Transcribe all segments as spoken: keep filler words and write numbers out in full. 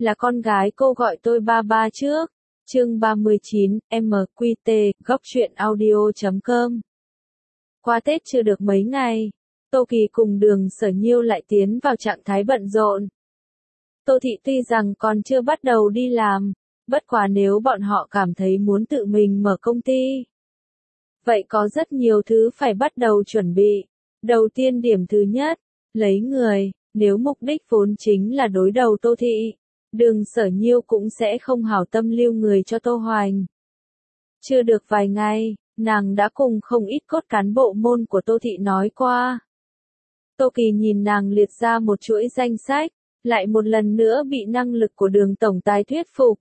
là con gái cô gọi tôi ba ba trước. Chương ba mươi chín, em quy tê, góc truyện audio chấm com. Qua Tết chưa được mấy ngày, Tô Kỳ cùng Đường Sở Nhiêu lại tiến vào trạng thái bận rộn. Tô Thị tuy rằng còn chưa bắt đầu đi làm, bất quá nếu bọn họ cảm thấy muốn tự mình mở công ty, vậy có rất nhiều thứ phải bắt đầu chuẩn bị. Đầu tiên điểm thứ nhất, lấy người, nếu mục đích vốn chính là đối đầu Tô Thị, Đường Sở Nhiêu cũng sẽ không hảo tâm lưu người cho Tô Hoành. Chưa được vài ngày, nàng đã cùng không ít cốt cán bộ môn của Tô Thị nói qua. Tô Kỳ nhìn nàng liệt ra một chuỗi danh sách, lại một lần nữa bị năng lực của Đường tổng tài thuyết phục.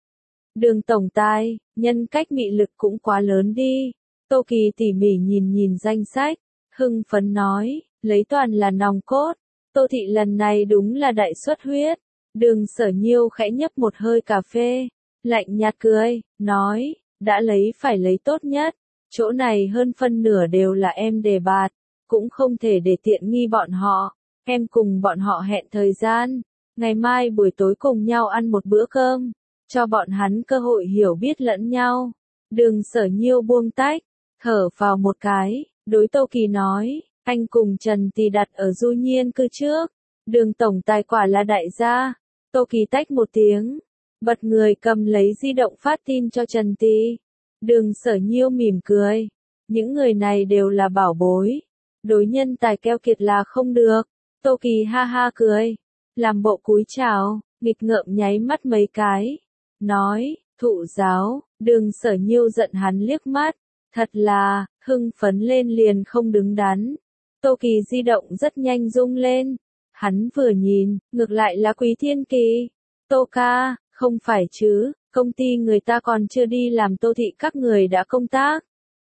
Đường tổng tài, nhân cách mị lực cũng quá lớn đi. Tô Kỳ tỉ mỉ nhìn nhìn danh sách, hưng phấn nói, lấy toàn là nòng cốt. Tô Thị lần này đúng là đại xuất huyết. Đường Sở Nhiêu khẽ nhấp một hơi cà phê, lạnh nhạt cười, nói, đã lấy phải lấy tốt nhất, chỗ này hơn phân nửa đều là em đề bạt, cũng không thể để tiện nghi bọn họ, em cùng bọn họ hẹn thời gian, ngày mai buổi tối cùng nhau ăn một bữa cơm, cho bọn hắn cơ hội hiểu biết lẫn nhau. Đường Sở Nhiêu buông tách, thở vào một cái, đối Tô Kỳ nói, anh cùng Trần Tì đặt ở Du Nhiên cư trước, Đường tổng tài quả là đại gia. Tô Kỳ tách một tiếng, bật người cầm lấy di động phát tin cho Trần Tì. Đường Sở Nhiêu mỉm cười, những người này đều là bảo bối, đối nhân tài keo kiệt là không được. Tô Kỳ ha ha cười, làm bộ cúi chào, nghịch ngợm nháy mắt mấy cái, nói, thụ giáo. Đường Sở Nhiêu giận hắn liếc mắt, thật là, hưng phấn lên liền không đứng đắn. Tô Kỳ di động rất nhanh rung lên. Hắn vừa nhìn, ngược lại là Quý Thiên Kỳ. Tô ca, không phải chứ, công ty người ta còn chưa đi làm Tô Thị các người đã công tác.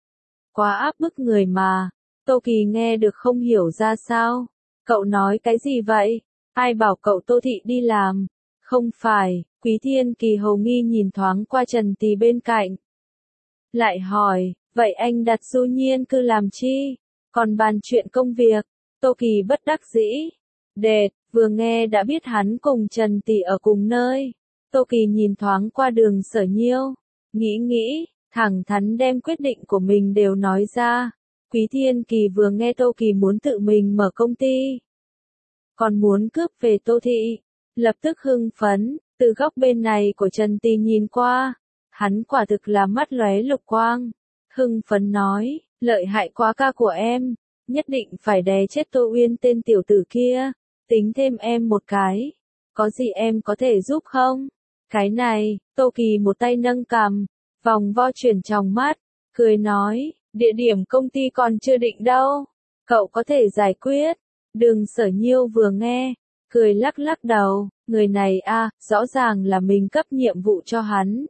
Quá áp bức người mà. Tô Kỳ nghe được không hiểu ra sao. Cậu nói cái gì vậy? Ai bảo cậu Tô Thị đi làm? Không phải, Quý Thiên Kỳ hầu nghi nhìn thoáng qua Trần Tì bên cạnh. Lại hỏi, vậy anh đặt Du Nhiên cư làm chi? Còn bàn chuyện công việc. Tô Kỳ bất đắc dĩ. Đệt, vừa nghe đã biết hắn cùng Trần Tì ở cùng nơi. Tô Kỳ nhìn thoáng qua Đường Sở Nhiêu, nghĩ nghĩ, thẳng thắn đem quyết định của mình đều nói ra. Quý Thiên Kỳ vừa nghe Tô Kỳ muốn tự mình mở công ty, còn muốn cướp về Tô Thị, lập tức hưng phấn, từ góc bên này của Trần Tì nhìn qua, hắn quả thực là mắt lóe lục quang, hưng phấn nói, lợi hại quá ca của em, nhất định phải đè chết Tô Uyên tên tiểu tử kia. Tính thêm em một cái, có gì em có thể giúp không? Cái này, Tô Kỳ một tay nâng cằm, vòng vo chuyển trong mắt, cười nói, địa điểm công ty còn chưa định đâu, cậu có thể giải quyết. Đường Sở Nhiêu vừa nghe, cười lắc lắc đầu, người này a, rõ ràng là mình cấp nhiệm vụ cho hắn.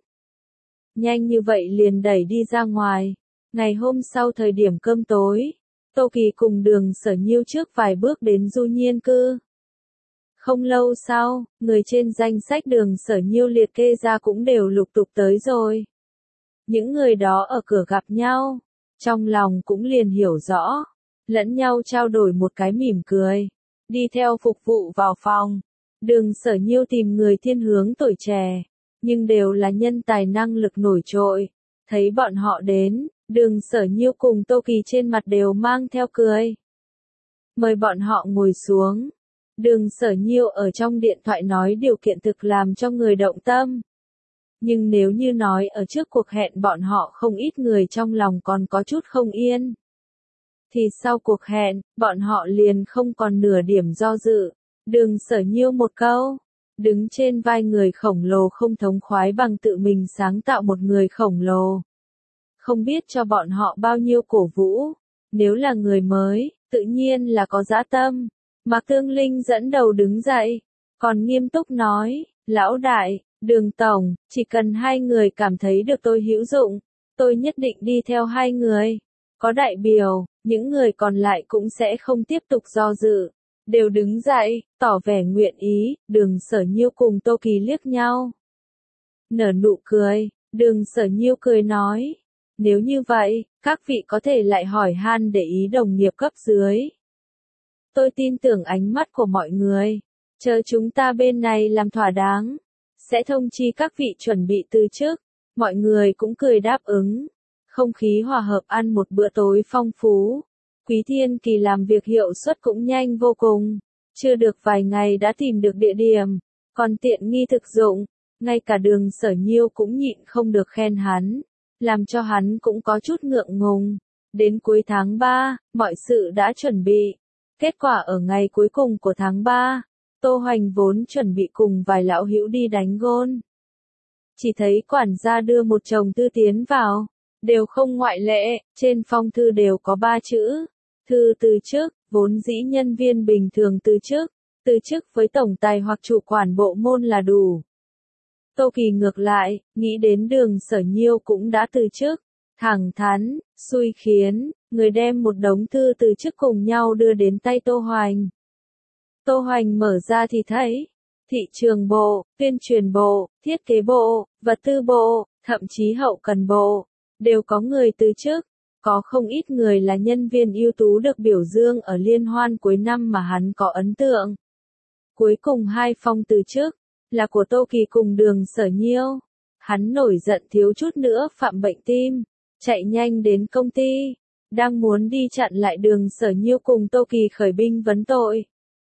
Nhanh như vậy liền đẩy đi ra ngoài. Ngày hôm sau thời điểm cơm tối, Tô Kỳ cùng Đường Sở Nhiêu trước vài bước đến Du Nhiên cư. Không lâu sau, người trên danh sách Đường Sở Nhiêu liệt kê ra cũng đều lục tục tới rồi. Những người đó ở cửa gặp nhau, trong lòng cũng liền hiểu rõ, lẫn nhau trao đổi một cái mỉm cười, đi theo phục vụ vào phòng. Đường Sở Nhiêu tìm người thiên hướng tuổi trẻ, nhưng đều là nhân tài năng lực nổi trội. Thấy bọn họ đến, Đường Sở Nhiêu cùng Tô Kỳ trên mặt đều mang theo cười. Mời bọn họ ngồi xuống. Đường Sở Nhiêu ở trong điện thoại nói điều kiện thực làm cho người động tâm. Nhưng nếu như nói ở trước cuộc hẹn bọn họ không ít người trong lòng còn có chút không yên, thì sau cuộc hẹn, bọn họ liền không còn nửa điểm do dự. Đường Sở Nhiêu một câu, đứng trên vai người khổng lồ không thống khoái bằng tự mình sáng tạo một người khổng lồ. Không biết cho bọn họ bao nhiêu cổ vũ, nếu là người mới, tự nhiên là có dã tâm. Mạc Tương Linh dẫn đầu đứng dậy, còn nghiêm túc nói, lão đại, Đường tổng, chỉ cần hai người cảm thấy được tôi hữu dụng, tôi nhất định đi theo hai người. Có đại biểu, những người còn lại cũng sẽ không tiếp tục do dự, đều đứng dậy, tỏ vẻ nguyện ý. Đường Sở Nhiêu cùng Tô Kỳ liếc nhau, nở nụ cười. Đường Sở Nhiêu cười nói, nếu như vậy, các vị có thể lại hỏi han để ý đồng nghiệp cấp dưới. Tôi tin tưởng ánh mắt của mọi người, chờ chúng ta bên này làm thỏa đáng. sẽ thông chi các vị chuẩn bị từ chức. Mọi người cũng cười đáp ứng. Không khí hòa hợp ăn một bữa tối phong phú. Quý Thiên Kỳ làm việc hiệu suất cũng nhanh vô cùng. Chưa được vài ngày đã tìm được địa điểm, còn tiện nghi thực dụng. Ngay cả Đường Sở Nhiêu cũng nhịn không được khen hắn, làm cho hắn cũng có chút ngượng ngùng. Đến cuối tháng ba, mọi sự đã chuẩn bị. Kết quả ở ngày cuối cùng của tháng ba, Tô Hoành vốn chuẩn bị cùng vài lão hữu đi đánh gôn. Chỉ thấy quản gia đưa một chồng thư tiến vào, đều không ngoại lệ, trên phong thư đều có ba chữ. Thư từ chức, vốn dĩ nhân viên bình thường từ chức, từ chức với tổng tài hoặc chủ quản bộ môn là đủ. Tô Kỳ ngược lại, nghĩ đến Đường Sở Nhiêu cũng đã từ chức, thẳng thắn, xui khiến, người đem một đống thư từ chức cùng nhau đưa đến tay Tô Hoành. Tô Hoành mở ra thì thấy, thị trường bộ, tuyên truyền bộ, thiết kế bộ, vật tư bộ, thậm chí hậu cần bộ, đều có người từ chức. Có không ít người là nhân viên ưu tú được biểu dương ở liên hoan cuối năm mà hắn có ấn tượng. Cuối cùng hai phong từ chức, là của Tô Kỳ cùng Đường Sở Nhiêu. Hắn nổi giận thiếu chút nữa phạm bệnh tim, chạy nhanh đến công ty, đang muốn đi chặn lại Đường Sở Nhiêu cùng Tô Kỳ khởi binh vấn tội.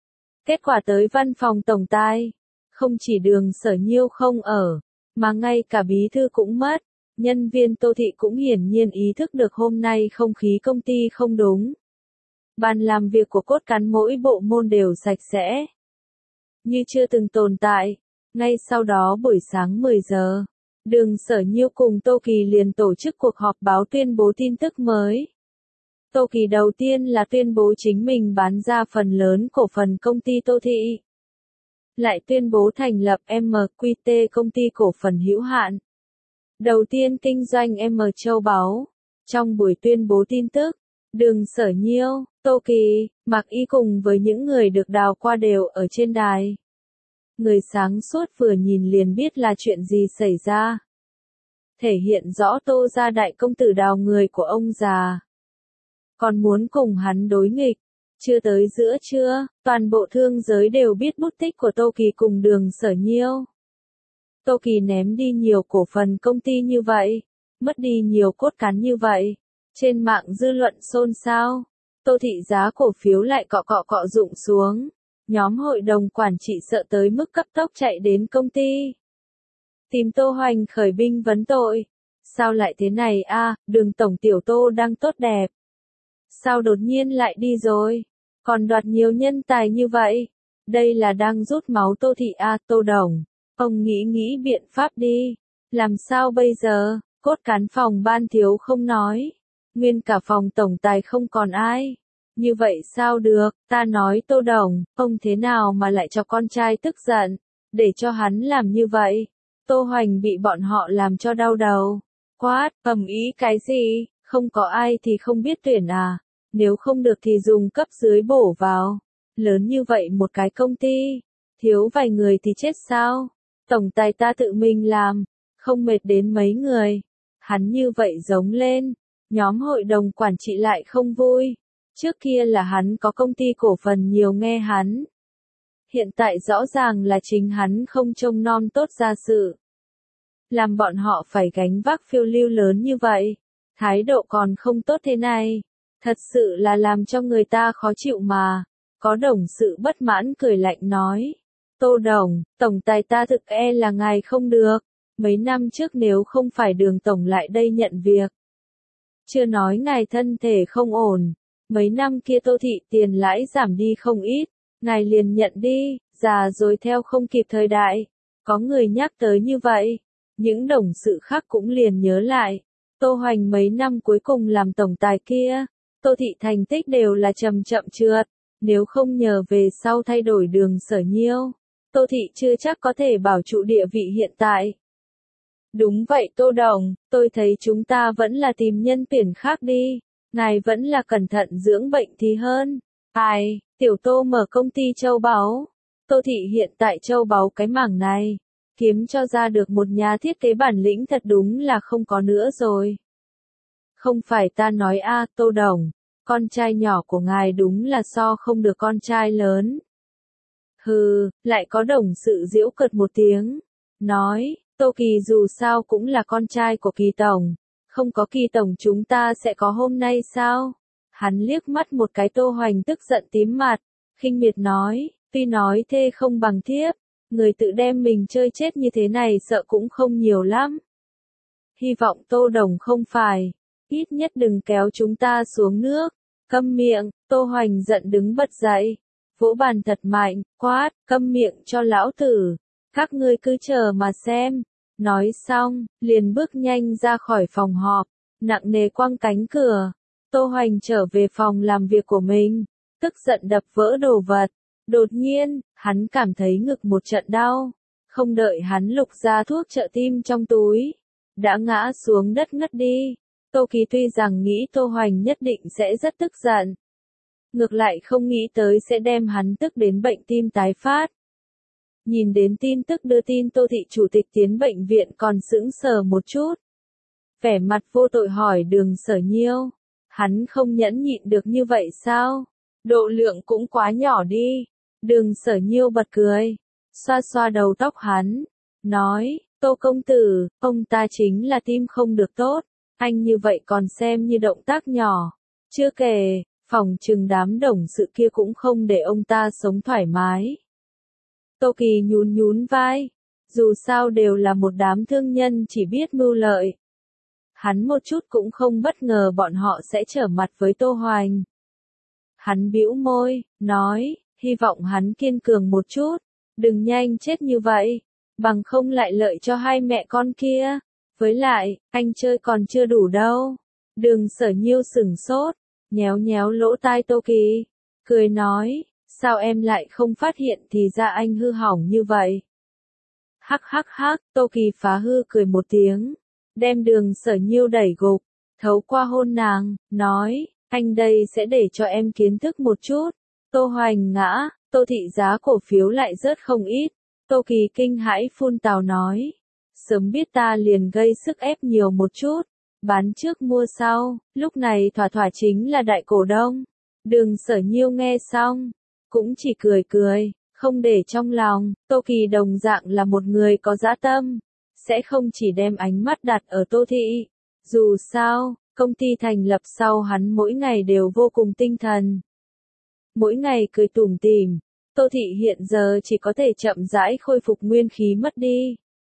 Kết quả tới văn phòng tổng tài, không chỉ Đường Sở Nhiêu không ở, mà ngay cả bí thư cũng mất. Nhân viên Tô Thị cũng hiển nhiên ý thức được hôm nay không khí công ty không đúng. Bàn làm việc của cốt cán mỗi bộ môn đều sạch sẽ, như chưa từng tồn tại. Ngay sau đó buổi sáng mười giờ, Đường Sở Nhiêu cùng Tô Kỳ liền tổ chức cuộc họp báo tuyên bố tin tức mới. Tô Kỳ đầu tiên là tuyên bố chính mình bán ra phần lớn cổ phần công ty Tô Thị. Lại tuyên bố thành lập em quy tê công ty cổ phần hữu hạn. Đầu tiên kinh doanh M Châu Báu. Trong buổi tuyên bố tin tức, Đường Sở Nhiêu, Tô Kỳ, Mạc Y cùng với những người được đào qua đều ở trên đài. Người sáng suốt vừa nhìn liền biết là chuyện gì xảy ra. Thể hiện rõ Tô gia đại công tử đào người của ông già. Còn muốn cùng hắn đối nghịch. Chưa tới giữa trưa, toàn bộ thương giới đều biết bút tích của Tô Kỳ cùng Đường Sở Nhiêu. Tô Kỳ ném đi nhiều cổ phần công ty như vậy, mất đi nhiều cốt cán như vậy. Trên mạng dư luận xôn xao, Tô Thị giá cổ phiếu lại cọ cọ cọ rụng xuống. Nhóm hội đồng quản trị sợ tới mức cấp tốc chạy đến công ty. Tìm Tô Hoành khởi binh vấn tội. Sao lại thế này a? Đường tổng tiểu Tô đang tốt đẹp. Sao đột nhiên lại đi rồi? Còn đoạt nhiều nhân tài như vậy. Đây là đang rút máu Tô Thị a, Tô Đồng. Ông nghĩ nghĩ biện pháp đi. Làm sao bây giờ? Cốt cán phòng ban thiếu không nói. Nguyên cả phòng tổng tài không còn ai. Như vậy sao được, ta nói Tô Đồng, ông thế nào mà lại cho con trai tức giận, để cho hắn làm như vậy. Tô Hoành bị bọn họ làm cho đau đầu. Quát, ầm ý cái gì, không có ai thì không biết tuyển à, nếu không được thì dùng cấp dưới bổ vào. Lớn như vậy một cái công ty, thiếu vài người thì chết sao? Tổng tài ta tự mình làm, không mệt đến mấy người. Hắn như vậy giống lên, nhóm hội đồng quản trị lại không vui. Trước kia là hắn có công ty cổ phần nhiều nghe hắn. Hiện tại rõ ràng là chính hắn không trông nom tốt gia sự. Làm bọn họ phải gánh vác phiêu lưu lớn như vậy. Thái độ còn không tốt thế này. Thật sự là làm cho người ta khó chịu mà. Có đồng sự bất mãn cười lạnh nói. Tô Đồng, tổng tài ta thực e là ngài không được. Mấy năm trước nếu không phải Đường tổng lại đây nhận việc. Chưa nói ngài thân thể không ổn. Mấy năm kia Tô Thị tiền lãi giảm đi không ít, ngài liền nhận đi, già rồi theo không kịp thời đại. Có người nhắc tới như vậy, những đồng sự khác cũng liền nhớ lại. Tô Hoành mấy năm cuối cùng làm tổng tài kia, Tô Thị thành tích đều là chậm chậm trượt, nếu không nhờ về sau thay đổi Đường Sở Nhiêu, Tô Thị chưa chắc có thể bảo trụ địa vị hiện tại. Đúng vậy Tô Đồng, tôi thấy chúng ta vẫn là tìm nhân tuyển khác đi. Ngài vẫn là cẩn thận dưỡng bệnh thì hơn. Ai, tiểu Tô mở công ty châu báu. Tô Thị hiện tại châu báu cái mảng này. Kiếm cho ra được một nhà thiết kế bản lĩnh thật đúng là không có nữa rồi. Không phải ta nói a, Tô Đồng. Con trai nhỏ của ngài đúng là so không được con trai lớn. Hừ, lại có đồng sự giễu cợt một tiếng. nói, Tô Kỳ dù sao cũng là con trai của Kỳ Tổng, không có Kỳ Tổng chúng ta sẽ có hôm nay sao? Hắn liếc mắt một cái Tô Hoành tức giận tím mặt, khinh miệt nói, tuy nói thê không bằng thiếp, người tự đem mình chơi chết như thế này sợ cũng không nhiều lắm. Hy vọng Tô Đồng không phải, ít nhất đừng kéo chúng ta xuống nước. Câm miệng, Tô Hoành giận đứng bật dậy, vỗ bàn thật mạnh, quát, câm miệng cho lão tử, các ngươi cứ chờ mà xem. Nói xong, liền bước nhanh ra khỏi phòng họp, nặng nề quăng cánh cửa. Tô Hoành trở về phòng làm việc của mình, tức giận đập vỡ đồ vật. Đột nhiên, hắn cảm thấy ngực một trận đau, không đợi hắn lục ra thuốc trợ tim trong túi, đã ngã xuống đất ngất đi. Tô Kỳ tuy rằng nghĩ Tô Hoành nhất định sẽ rất tức giận, ngược lại không nghĩ tới sẽ đem hắn tức đến bệnh tim tái phát. Nhìn đến tin tức đưa tin Tô thị chủ tịch tiến bệnh viện còn sững sờ một chút. Vẻ mặt vô tội hỏi Đường Sở Nhiêu, hắn không nhẫn nhịn được như vậy sao? Độ lượng cũng quá nhỏ đi. Đường Sở Nhiêu bật cười, xoa xoa đầu tóc hắn, nói, Tô công tử, ông ta chính là tim không được tốt, anh như vậy còn xem như động tác nhỏ. Chưa kể, phòng trừng đám đồng sự kia cũng không để ông ta sống thoải mái. Tô Kỳ nhún nhún vai, dù sao đều là một đám thương nhân chỉ biết mưu lợi. Hắn một chút cũng không bất ngờ bọn họ sẽ trở mặt với Tô Hoành. Hắn bĩu môi, nói, hy vọng hắn kiên cường một chút, đừng nhanh chết như vậy, bằng không lại lợi cho hai mẹ con kia. Với lại, anh chơi còn chưa đủ đâu. Đường Sở Nhiêu sửng sốt, nhéo nhéo lỗ tai Tô Kỳ, cười nói, sao em lại không phát hiện thì ra anh hư hỏng như vậy. Hắc hắc hắc, Tô Kỳ phá hư cười một tiếng, đem Đường Sở Nhiêu đẩy gục, thấu qua hôn nàng, nói, anh đây sẽ để cho em kiến thức một chút. Tô Hoành ngã, Tô thị giá cổ phiếu lại rớt không ít. Tô Kỳ kinh hãi phun tào nói, sớm biết ta liền gây sức ép nhiều một chút, bán trước mua sau, lúc này thỏa thỏa chính là đại cổ đông. Đường Sở Nhiêu nghe xong, cũng chỉ cười cười, không để trong lòng. Tô Kỳ đồng dạng là một người có dã tâm, sẽ không chỉ đem ánh mắt đặt ở Tô thị. Dù sao, công ty thành lập sau hắn mỗi ngày đều vô cùng tinh thần, mỗi ngày cười tủm tỉm. Tô thị hiện giờ chỉ có thể chậm rãi khôi phục nguyên khí mất đi.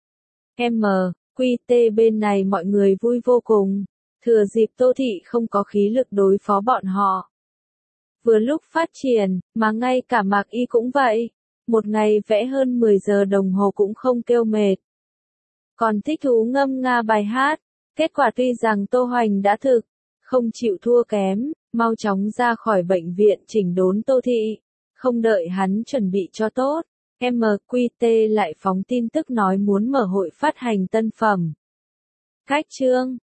M, Quy T bên này mọi người vui vô cùng, thừa dịp Tô thị không có khí lực đối phó bọn họ. Vừa lúc phát triển, mà ngay cả Mạc Y cũng vậy, một ngày vẽ hơn mười giờ đồng hồ cũng không kêu mệt. Còn thích thú ngâm nga bài hát, kết quả tuy rằng Tô Hoành đã thực, không chịu thua kém, mau chóng ra khỏi bệnh viện chỉnh đốn Tô thị, không đợi hắn chuẩn bị cho tốt. em quy tê lại phóng tin tức nói muốn mở hội phát hành tân phẩm. Cách chương